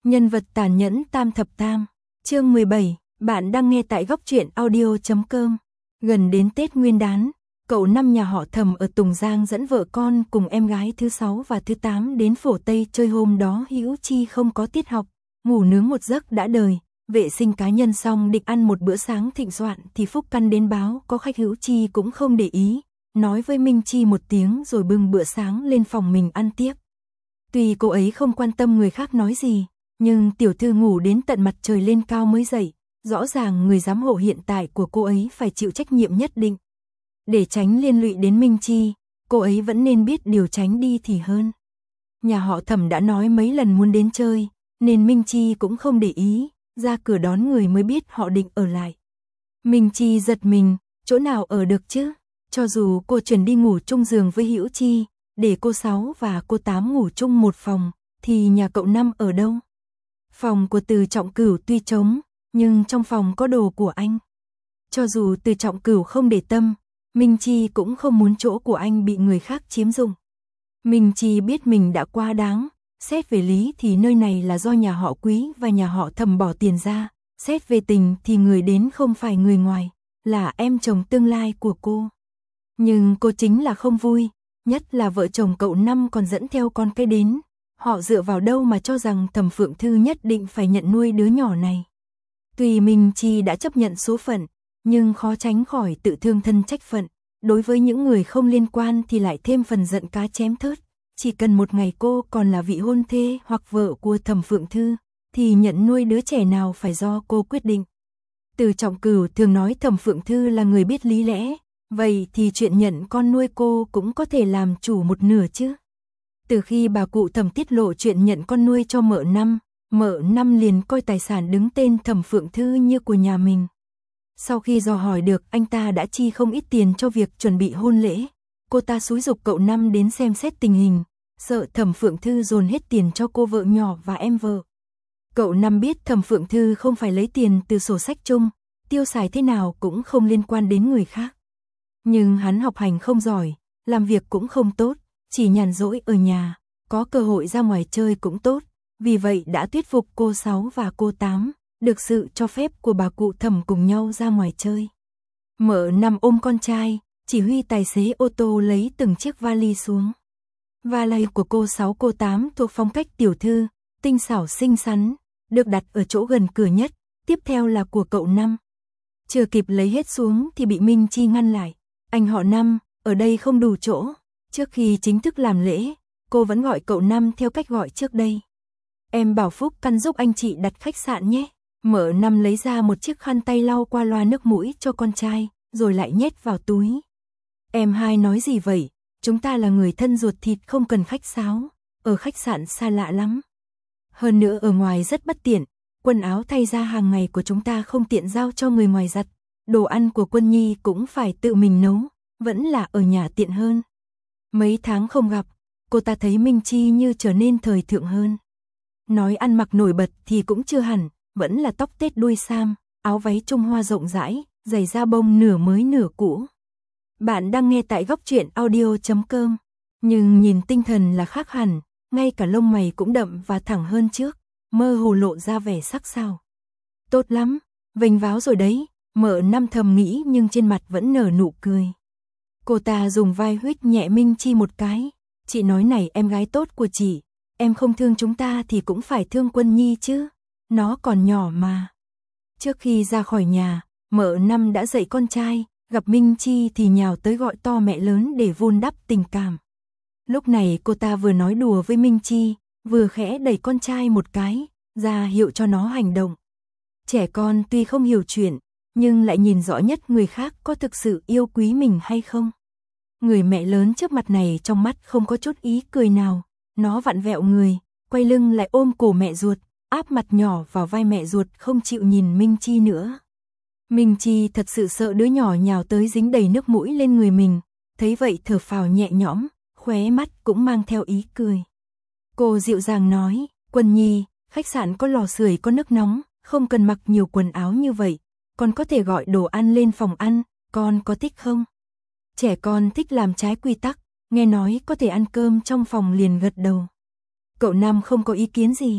Nhân vật tàn nhẫn tam thập tam, chương 17, bạn đang nghe tại góc truyện audio.com. Gần đến Tết Nguyên đán, cậu Năm nhà họ Thẩm ở Tùng Giang dẫn vợ con cùng em gái thứ 6 và thứ 8 đến Phổ Tây chơi. Hôm đó Hữu Chi không có tiết học, ngủ nướng một giấc đã đời, vệ sinh cá nhân xong định ăn một bữa sáng thịnh soạn thì Phúc Căn đến báo có khách. Hữu Chi cũng không để ý, nói với Minh Chi một tiếng rồi bưng bữa sáng lên phòng mình ăn tiếp. Tuy cô ấy không quan tâm người khác nói gì, nhưng tiểu thư ngủ đến tận mặt trời lên cao mới dậy, rõ ràng người giám hộ hiện tại của cô ấy phải chịu trách nhiệm nhất định. Để tránh liên lụy đến Minh Chi, cô ấy vẫn nên biết điều tránh đi thì hơn. Nhà họ Thẩm đã nói mấy lần muốn đến chơi, nên Minh Chi cũng không để ý, ra cửa đón người mới biết họ định ở lại. Minh Chi giật mình, chỗ nào ở được chứ? Cho dù cô chuẩn đi ngủ chung giường với Hữu Chi, để cô 6 và cô 8 ngủ chung một phòng, thì nhà cậu Năm ở đâu? Phòng của Từ Trọng Cửu tuy trống, nhưng trong phòng có đồ của anh. Cho dù Từ Trọng Cửu không để tâm, Minh Chi cũng không muốn chỗ của anh bị người khác chiếm dụng. Minh Chi biết mình đã quá đáng, xét về lý thì nơi này là do nhà họ Quý và nhà họ Thẩm bỏ tiền ra, xét về tình thì người đến không phải người ngoài, là em chồng tương lai của cô. Nhưng cô chính là không vui, nhất là vợ chồng cậu Năm còn dẫn theo con cái đến. Họ dựa vào đâu mà cho rằng Thẩm Phượng Thư nhất định phải nhận nuôi đứa nhỏ này. Tuy Minh Chi đã chấp nhận số phận, nhưng khó tránh khỏi tự thương thân trách phận. Đối với những người không liên quan thì lại thêm phần giận cá chém thớt. Chỉ cần một ngày cô còn là vị hôn thê hoặc vợ của Thẩm Phượng Thư, thì nhận nuôi đứa trẻ nào phải do cô quyết định. Từ Trọng Cửu thường nói Thẩm Phượng Thư là người biết lý lẽ, vậy thì chuyện nhận con nuôi cô cũng có thể làm chủ một nửa chứ. Từ khi bà cụ Thẩm tiết lộ chuyện nhận con nuôi cho mợ Năm liền coi tài sản đứng tên Thẩm Phượng Thư như của nhà mình. Sau khi dò hỏi được anh ta đã chi không ít tiền cho việc chuẩn bị hôn lễ, cô ta xúi giục cậu Năm đến xem xét tình hình, sợ Thẩm Phượng Thư dồn hết tiền cho cô vợ nhỏ và em vợ. Cậu Năm biết Thẩm Phượng Thư không phải lấy tiền từ sổ sách chung, tiêu xài thế nào cũng không liên quan đến người khác. Nhưng hắn học hành không giỏi, làm việc cũng không tốt, chỉ nhàn rỗi ở nhà, có cơ hội ra ngoài chơi cũng tốt, vì vậy đã thuyết phục cô 6 và cô 8, được sự cho phép của bà cụ Thẩm cùng nhau ra ngoài chơi. Mợ Năm ôm con trai, chỉ huy tài xế ô tô lấy từng chiếc vali xuống. Vali của cô 6 cô 8 thuộc phong cách tiểu thư, tinh xảo xinh xắn, được đặt ở chỗ gần cửa nhất, tiếp theo là của cậu Năm. Chưa kịp lấy hết xuống thì bị Minh Chi ngăn lại. Anh họ Năm, ở đây không đủ chỗ. Trước khi chính thức làm lễ, cô vẫn gọi cậu Năm theo cách gọi trước đây. Em bảo Phúc Căn giúp anh chị đặt khách sạn nhé. Mợ Năm lấy ra một chiếc khăn tay lau qua loa nước mũi cho con trai, rồi lại nhét vào túi. Em hai nói gì vậy? Chúng ta là người thân ruột thịt, không cần khách sáo. Ở khách sạn xa lạ lắm. Hơn nữa ở ngoài rất bất tiện. Quần áo thay ra hàng ngày của chúng ta không tiện giao cho người ngoài giặt. Đồ ăn của Quân Nhi cũng phải tự mình nấu, vẫn là ở nhà tiện hơn. Mấy tháng không gặp, cô ta thấy Minh Chi như trở nên thời thượng hơn. Nói ăn mặc nổi bật thì cũng chưa hẳn, vẫn là tóc tết đuôi sam, áo váy Trung Hoa rộng rãi, giày da bông nửa mới nửa cũ. Bạn đang nghe tại góc truyện audio.com, nhưng nhìn tinh thần là khác hẳn, ngay cả lông mày cũng đậm và thẳng hơn trước, mơ hồ lộ ra vẻ sắc sảo. Tốt lắm, vênh váo rồi đấy, mợ Năm thầm nghĩ nhưng trên mặt vẫn nở nụ cười. Cô ta dùng vai huých nhẹ Minh Chi một cái. Chị nói này em gái tốt của chị, em không thương chúng ta thì cũng phải thương Quân Nhi chứ, nó còn nhỏ mà. Trước khi ra khỏi nhà, mợ Năm đã dạy con trai, gặp Minh Chi thì nhào tới gọi to mẹ lớn để vun đắp tình cảm. Lúc này cô ta vừa nói đùa với Minh Chi, vừa khẽ đẩy con trai một cái, ra hiệu cho nó hành động. Trẻ con tuy không hiểu chuyện, nhưng lại nhìn rõ nhất người khác có thực sự yêu quý mình hay không. Người mẹ lớn trước mặt này trong mắt không có chút ý cười nào, nó vặn vẹo người, quay lưng lại ôm cổ mẹ ruột, áp mặt nhỏ vào vai mẹ ruột không chịu nhìn Minh Chi nữa. Minh Chi thật sự sợ đứa nhỏ nhào tới dính đầy nước mũi lên người mình, thấy vậy thở phào nhẹ nhõm, khóe mắt cũng mang theo ý cười. Cô dịu dàng nói, Quân Nhi, khách sạn có lò sưởi có nước nóng, không cần mặc nhiều quần áo như vậy, con có thể gọi đồ ăn lên phòng ăn, con có thích không? Trẻ con thích làm trái quy tắc, nghe nói có thể ăn cơm trong phòng liền gật đầu. Cậu Năm không có ý kiến gì,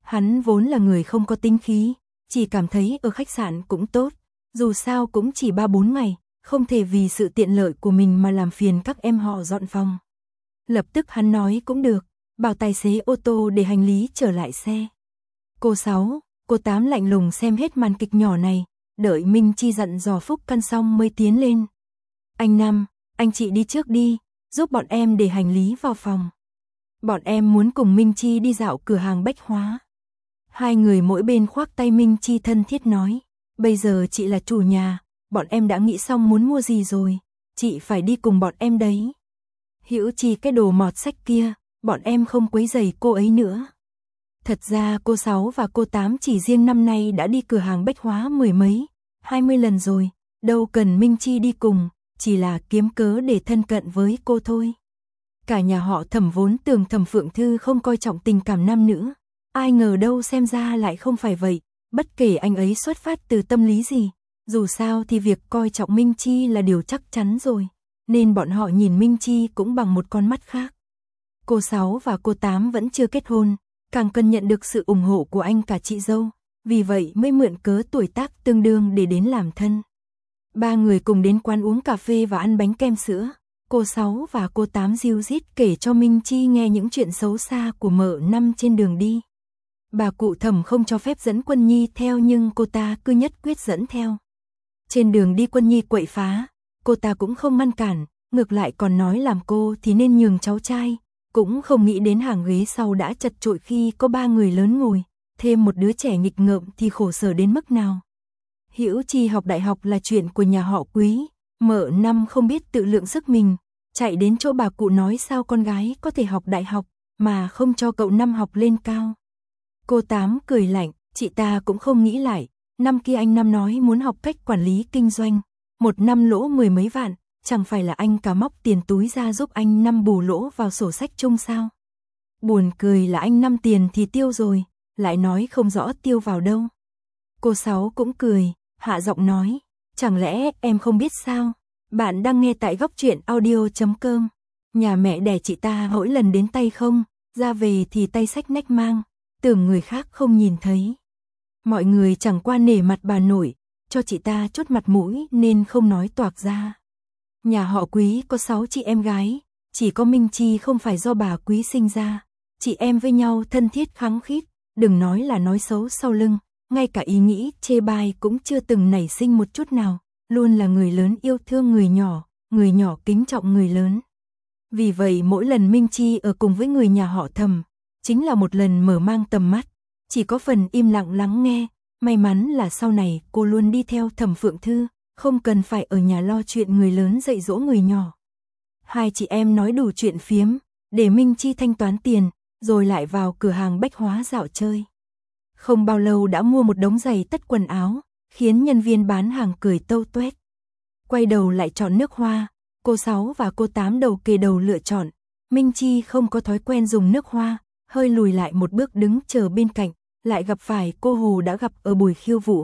Hắn vốn là người không có tính khí, chỉ cảm thấy ở khách sạn cũng tốt, dù sao cũng chỉ 3-4 ngày, không thể vì sự tiện lợi của mình mà làm phiền các em họ dọn phòng. Lập tức hắn nói cũng được, bảo tài xế ô tô để hành lý trở lại xe. Cô 6, cô 8 lạnh lùng xem hết màn kịch nhỏ này, đợi Minh Chi dặn dò Phúc Căn xong mới tiến lên. Anh Năm, anh chị đi trước đi, giúp bọn em để hành lý vào phòng. Bọn em muốn cùng Minh Chi đi dạo cửa hàng bách hóa. Hai người mỗi bên khoác tay Minh Chi thân thiết nói, bây giờ chị là chủ nhà, bọn em đã nghĩ xong muốn mua gì rồi, chị phải đi cùng bọn em đấy. Hữu Chi cái đồ mọt sách kia, bọn em không quấy rầy cô ấy nữa. Thật ra cô 6 và cô 8 chỉ riêng năm nay đã đi cửa hàng bách hóa 10 mấy, 20 lần rồi, đâu cần Minh Chi đi cùng, chỉ là kiếm cớ để thân cận với cô thôi. Cả nhà họ Thẩm vốn tưởng Thẩm Phượng Thư không coi trọng tình cảm nam nữ, ai ngờ đâu xem ra lại không phải vậy, bất kể anh ấy xuất phát từ tâm lý gì, dù sao thì việc coi trọng Minh Chi là điều chắc chắn rồi, nên bọn họ nhìn Minh Chi cũng bằng một con mắt khác. Cô 6 và cô 8 vẫn chưa kết hôn, càng cần nhận được sự ủng hộ của anh cả chị dâu, vì vậy mới mượn cớ tuổi tác tương đương để đến làm thân. Ba người cùng đến quán uống cà phê và ăn bánh kem sữa. Cô 6 và cô 8 ríu rít kể cho Minh Chi nghe những chuyện xấu xa của mợ Năm trên đường đi. Bà cụ Thẩm không cho phép dẫn Quân Nhi theo nhưng cô ta cứ nhất quyết dẫn theo. Trên đường đi Quân Nhi quậy phá, cô ta cũng không ngăn cản, ngược lại còn nói làm cô thì nên nhường cháu trai, cũng không nghĩ đến hàng ghế sau đã chật chội khi có 3 người lớn ngồi, thêm một đứa trẻ nghịch ngợm thì khổ sở đến mức nào. Hữu Chi học đại học là chuyện của nhà họ Quý, mợ Năm không biết tự lượng sức mình, chạy đến chỗ bà cụ nói sao con gái có thể học đại học mà không cho cậu Năm học lên cao. Cô 8 cười lạnh, chị ta cũng không nghĩ lại, năm kia anh Năm nói muốn học cách quản lý kinh doanh, một năm lỗ 10 mấy vạn, chẳng phải là anh cả móc tiền túi ra giúp anh Năm bù lỗ vào sổ sách chung sao. Buồn cười là anh Năm tiền thì tiêu rồi, lại nói không rõ tiêu vào đâu. Cô 6 cũng cười, hạ giọng nói, chẳng lẽ em không biết sao? Bạn đang nghe tại góc truyện audio.com. Nhà mẹ đẻ chị ta mỗi lần đến tay không, ra về thì tay xách nách mang, tưởng người khác không nhìn thấy. Mọi người chẳng qua nể mặt bà nội, cho chị ta chút mặt mũi nên không nói toạc ra. Nhà họ Quý có 6 chị em gái, chỉ có Minh Chi không phải do bà Quý sinh ra. Chị em với nhau thân thiết khăng khít, đừng nói là nói xấu sau lưng, ngay cả ý nghĩ chê bai cũng chưa từng nảy sinh một chút nào, luôn là người lớn yêu thương người nhỏ kính trọng người lớn. Vì vậy mỗi lần Minh Chi ở cùng với người nhà họ Thẩm, chính là một lần mở mang tầm mắt, chỉ có phần im lặng lắng nghe, may mắn là sau này cô luôn đi theo Thẩm Phượng Thư, không cần phải ở nhà lo chuyện người lớn dạy dỗ người nhỏ. Hai chị em nói đủ chuyện phiếm, để Minh Chi thanh toán tiền, rồi lại vào cửa hàng bách hóa dạo chơi. Không bao lâu đã mua một đống giày tất quần áo, khiến nhân viên bán hàng cười tâu tuét. Quay đầu lại chọn nước hoa, cô 6 và cô 8 đầu kề đầu lựa chọn. Minh Chi không có thói quen dùng nước hoa, hơi lùi lại một bước đứng chờ bên cạnh, lại gặp phải cô Hồ đã gặp ở buổi khiêu vũ.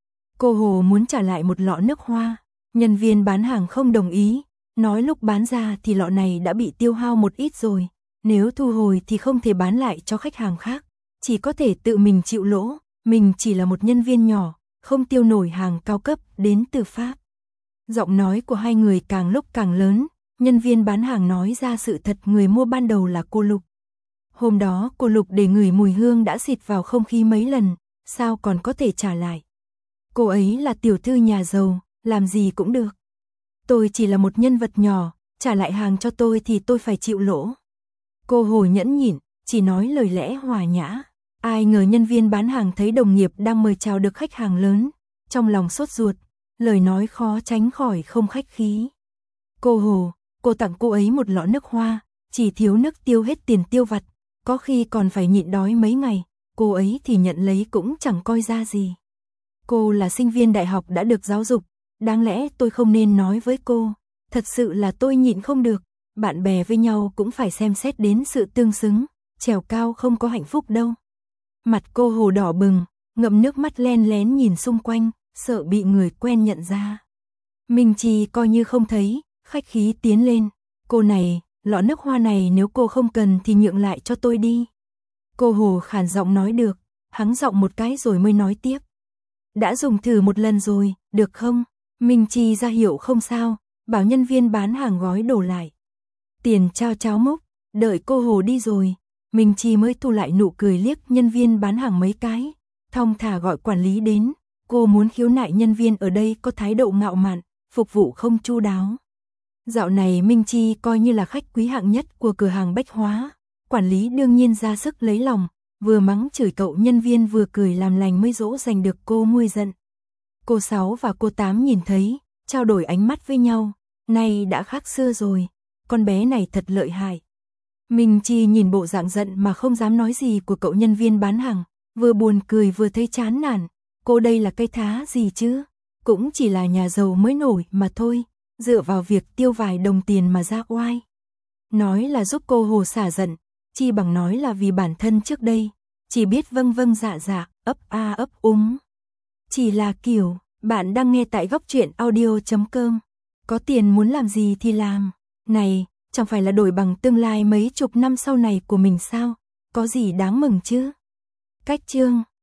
Cô Hồ muốn trả lại một lọ nước hoa, nhân viên bán hàng không đồng ý, nói lúc bán ra thì lọ này đã bị tiêu hao một ít rồi, nếu thu hồi thì không thể bán lại cho khách hàng khác, chỉ có thể tự mình chịu lỗ, mình chỉ là một nhân viên nhỏ, không tiêu nổi hàng cao cấp đến từ Pháp. Giọng nói của hai người càng lúc càng lớn, nhân viên bán hàng nói ra sự thật người mua ban đầu là cô Lục. Hôm đó cô Lục để ngửi mùi hương đã xịt vào không khí mấy lần, sao còn có thể trả lại. Cô ấy là tiểu thư nhà giàu, làm gì cũng được. Tôi chỉ là một nhân vật nhỏ, trả lại hàng cho tôi thì tôi phải chịu lỗ. Cô Hồ nhẫn nhịn, chỉ nói lời lẽ hòa nhã. Ai ngờ nhân viên bán hàng thấy đồng nghiệp đang mời chào được khách hàng lớn, trong lòng sốt ruột, lời nói khó tránh khỏi không khách khí. Cô Hồ, cô tặng cô ấy một lọ nước hoa, chỉ thiếu nước tiêu hết tiền tiêu vặt, có khi còn phải nhịn đói mấy ngày, cô ấy thì nhận lấy cũng chẳng coi ra gì. Cô là sinh viên đại học đã được giáo dục, đáng lẽ tôi không nên nói với cô, thật sự là tôi nhịn không được, bạn bè với nhau cũng phải xem xét đến sự tương xứng, trèo cao không có hạnh phúc đâu. Mặt cô Hồ đỏ bừng, ngậm nước mắt len lén nhìn xung quanh, sợ bị người quen nhận ra. Minh Chi coi như không thấy, khách khí tiến lên, cô này, lọ nước hoa này nếu cô không cần thì nhượng lại cho tôi đi. Cô Hồ khàn giọng nói được, hắng giọng một cái rồi mới nói tiếp. Đã dùng thử một lần rồi, được không? Minh Chi ra hiệu không sao, bảo nhân viên bán hàng gói đồ lại. Tiền trao cháo múc, đợi cô Hồ đi rồi, Minh Chi mới thu lại nụ cười liếc nhân viên bán hàng mấy cái, thong thả gọi quản lý đến, cô muốn khiếu nại nhân viên ở đây có thái độ ngạo mạn, phục vụ không chu đáo. Dạo này Minh Chi coi như là khách quý hạng nhất của cửa hàng bách hóa, quản lý đương nhiên ra sức lấy lòng, vừa mắng chửi cậu nhân viên vừa cười làm lành mới dỗ dành được cô nguôi giận. Cô 6 và cô 8 nhìn thấy, trao đổi ánh mắt với nhau, nay đã khác xưa rồi, con bé này thật lợi hại. Minh Chi nhìn bộ dạng giận mà không dám nói gì của cậu nhân viên bán hàng, vừa buồn cười vừa thấy chán nản, cô đây là cây thá gì chứ, cũng chỉ là nhà giàu mới nổi mà thôi, dựa vào việc tiêu vài đồng tiền mà ra oai. Nói là giúp cô Hồ xả giận, chi bằng nói là vì bản thân trước đây, chỉ biết vâng vâng dạ dạ, ấp a ấp úng. Chỉ là kiểu, bạn đang nghe tại góc truyện audio.com, có tiền muốn làm gì thì làm, này, chẳng phải là đổi bằng tương lai mấy chục năm sau này của mình sao, có gì đáng mừng chứ. Cách chương